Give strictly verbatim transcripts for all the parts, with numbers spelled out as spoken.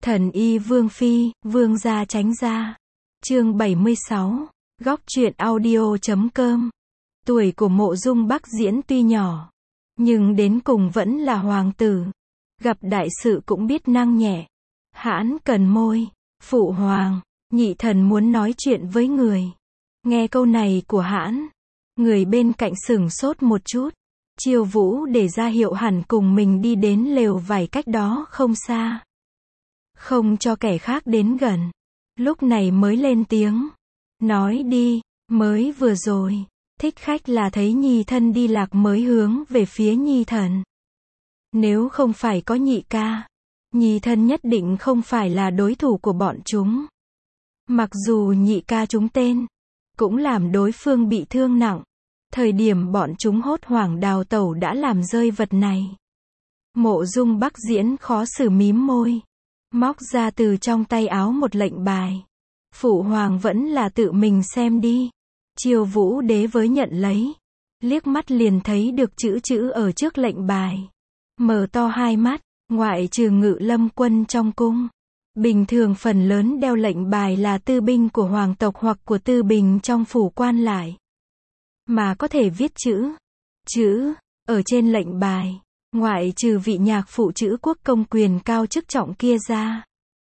Thần y Vương Phi, Vương gia tránh ra. Chương bảy mươi sáu. Góc truyện audio chấm com. Tuổi của Mộ Dung Bắc Diễn tuy nhỏ, nhưng đến cùng vẫn là hoàng tử. Gặp đại sự cũng biết năng nhẹ. Hãn cần môi. Phụ hoàng, nhị thần muốn nói chuyện với người. Nghe câu này của Hãn, người bên cạnh sửng sốt một chút. Chiêu Vũ để ra hiệu hẳn cùng mình đi đến lều vải cách đó không xa, không cho kẻ khác đến gần. Lúc này mới lên tiếng. Nói đi, mới vừa rồi, thích khách là thấy nhi thân đi lạc mới hướng về phía nhi thần. Nếu không phải có nhị ca, nhi thân nhất định không phải là đối thủ của bọn chúng. Mặc dù nhị ca chúng tên, cũng làm đối phương bị thương nặng. Thời điểm bọn chúng hốt hoảng đào tẩu đã làm rơi vật này. Mộ Dung Bắc Diễn khó xử mím môi, móc ra từ trong tay áo một lệnh bài. Phụ hoàng vẫn là tự mình xem đi. Chiêu Vũ đế với nhận lấy, liếc mắt liền thấy được chữ chữ ở trước lệnh bài. Mở to hai mắt, ngoại trừ Ngự Lâm quân trong cung, bình thường phần lớn đeo lệnh bài là tư binh của hoàng tộc hoặc của tư bình trong phủ quan lại. Mà có thể viết chữ, chữ, ở trên lệnh bài, ngoại trừ vị nhạc phụ chữ quốc công quyền cao chức trọng kia ra,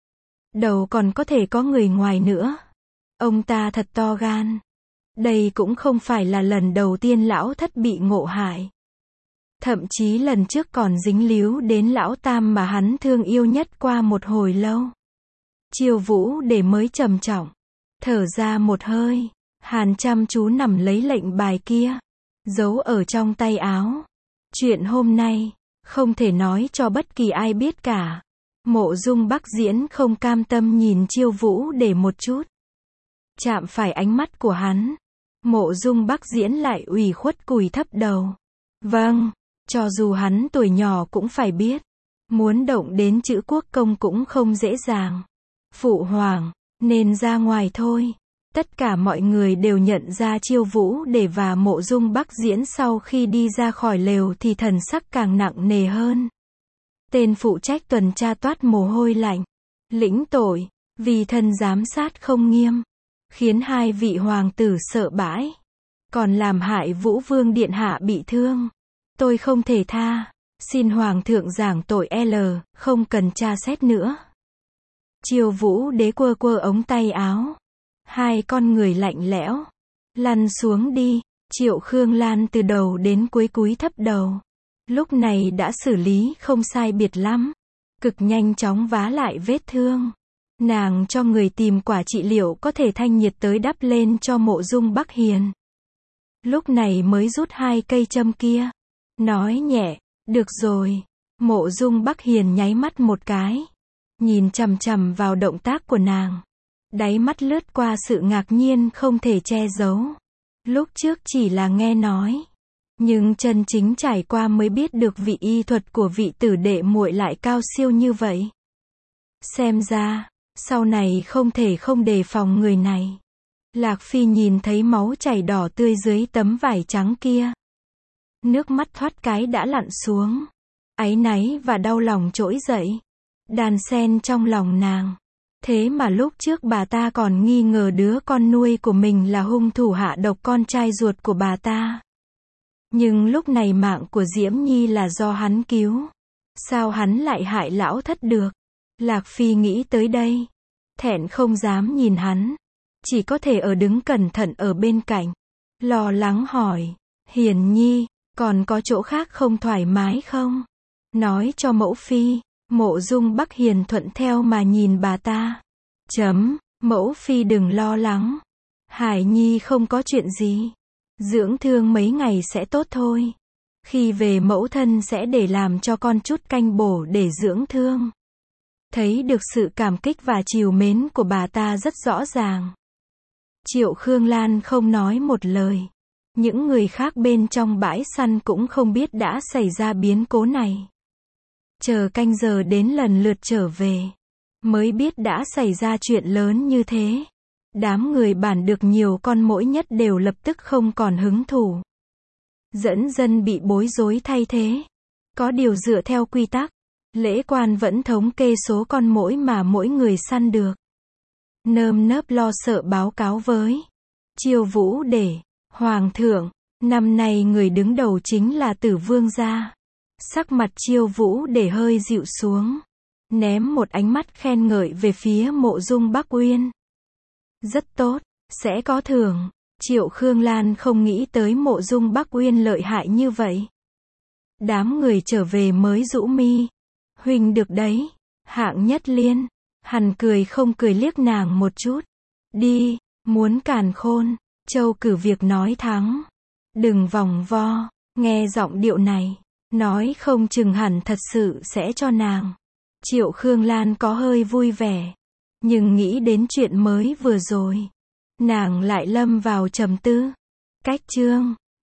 đầu còn có thể có người ngoài nữa. Ông ta thật to gan. Đây cũng không phải là lần đầu tiên lão thất bị ngộ hại. Thậm chí lần trước còn dính líu đến lão tam mà hắn thương yêu nhất qua một hồi lâu. Chiêu Vũ để mới trầm trọng, thở ra một hơi, hàn chăm chú nằm lấy lệnh bài kia, giấu ở trong tay áo. Chuyện hôm nay, không thể nói cho bất kỳ ai biết cả. Mộ Dung Bắc Diễn không cam tâm nhìn Chiêu Vũ để một chút. Chạm phải ánh mắt của hắn, Mộ Dung Bắc Diễn lại ủy khuất cúi thấp đầu. Vâng, cho dù hắn tuổi nhỏ cũng phải biết. Muốn động đến chữ quốc công cũng không dễ dàng. Phụ hoàng, nên ra ngoài thôi. Tất cả mọi người đều nhận ra Chiêu Vũ để và Mộ Dung Bắc Diễn sau khi đi ra khỏi lều thì thần sắc càng nặng nề hơn. Tên phụ trách tuần tra toát mồ hôi lạnh. Lĩnh tội, vì thần giám sát không nghiêm, khiến hai vị hoàng tử sợ bãi, còn làm hại Vũ Vương điện hạ bị thương. Tôi không thể tha, xin hoàng thượng giảng tội L, không cần tra xét nữa. Chiêu Vũ đế quơ quơ ống tay áo. Hai con người lạnh lẽo. Lăn xuống đi. Triệu Khương Lan từ đầu đến cuối cúi thấp đầu. Lúc này đã xử lý không sai biệt lắm. Cực nhanh chóng vá lại vết thương. Nàng cho người tìm quả trị liệu có thể thanh nhiệt tới đắp lên cho Mộ Dung Bắc Hiền. Lúc này mới rút hai cây châm kia. Nói nhẹ, được rồi. Mộ Dung Bắc Hiền nháy mắt một cái. Nhìn chằm chằm vào động tác của nàng. Đáy mắt lướt qua sự ngạc nhiên không thể che giấu. Lúc trước chỉ là nghe nói, nhưng chân chính trải qua mới biết được vị y thuật của vị tử đệ muội lại cao siêu như vậy. Xem ra, sau này không thể không đề phòng người này. Lạc Phi nhìn thấy máu chảy đỏ tươi dưới tấm vải trắng kia. Nước mắt thoát cái đã lặn xuống. Áy náy và đau lòng trỗi dậy, đan xen trong lòng nàng. Thế mà lúc trước bà ta còn nghi ngờ đứa con nuôi của mình là hung thủ hạ độc con trai ruột của bà ta. Nhưng lúc này mạng của Diễm Nhi là do hắn cứu. Sao hắn lại hại lão thất được? Lạc Phi nghĩ tới đây. Thẹn không dám nhìn hắn. Chỉ có thể ở đứng cẩn thận ở bên cạnh. Lo lắng hỏi. Hiền Nhi, còn có chỗ khác không thoải mái không? Nói cho mẫu phi. Mộ Dung Bắc Hiền thuận theo mà nhìn bà ta. Chấm, mẫu phi đừng lo lắng. Hải Nhi không có chuyện gì. Dưỡng thương mấy ngày sẽ tốt thôi. Khi về mẫu thân sẽ để làm cho con chút canh bổ để dưỡng thương. Thấy được sự cảm kích và trìu mến của bà ta rất rõ ràng. Triệu Khương Lan không nói một lời. Những người khác bên trong bãi săn cũng không biết đã xảy ra biến cố này. Chờ canh giờ đến lần lượt trở về, mới biết đã xảy ra chuyện lớn như thế. Đám người bản được nhiều con mỗi nhất đều lập tức không còn hứng thú. Dẫn dân bị bối rối thay thế. Có điều dựa theo quy tắc, Lễ quan vẫn thống kê số con muỗi mà mỗi người săn được. Nơm nớp lo sợ báo cáo với Chiêu Vũ để, Hoàng thượng, năm nay người đứng đầu chính là Tử Vương gia. Sắc mặt Chiêu Vũ để hơi dịu xuống, ném một ánh mắt khen ngợi về phía Mộ Dung Bắc Uyên. Rất tốt, sẽ có thưởng. Triệu Khương Lan không nghĩ tới Mộ Dung Bắc Uyên lợi hại như vậy. Đám người trở về mới rũ mi. Huynh được đấy, hạng nhất liên. Hắn cười không cười liếc nàng một chút. Đi, muốn càn khôn. Châu Cử Việc nói thắng. Đừng vòng vo, nghe giọng điệu này, nói không chừng hẳn thật sự sẽ cho nàng. Triệu Khương Lan có hơi vui vẻ, nhưng nghĩ đến chuyện mới vừa rồi, nàng lại lâm vào trầm tư. Cách chương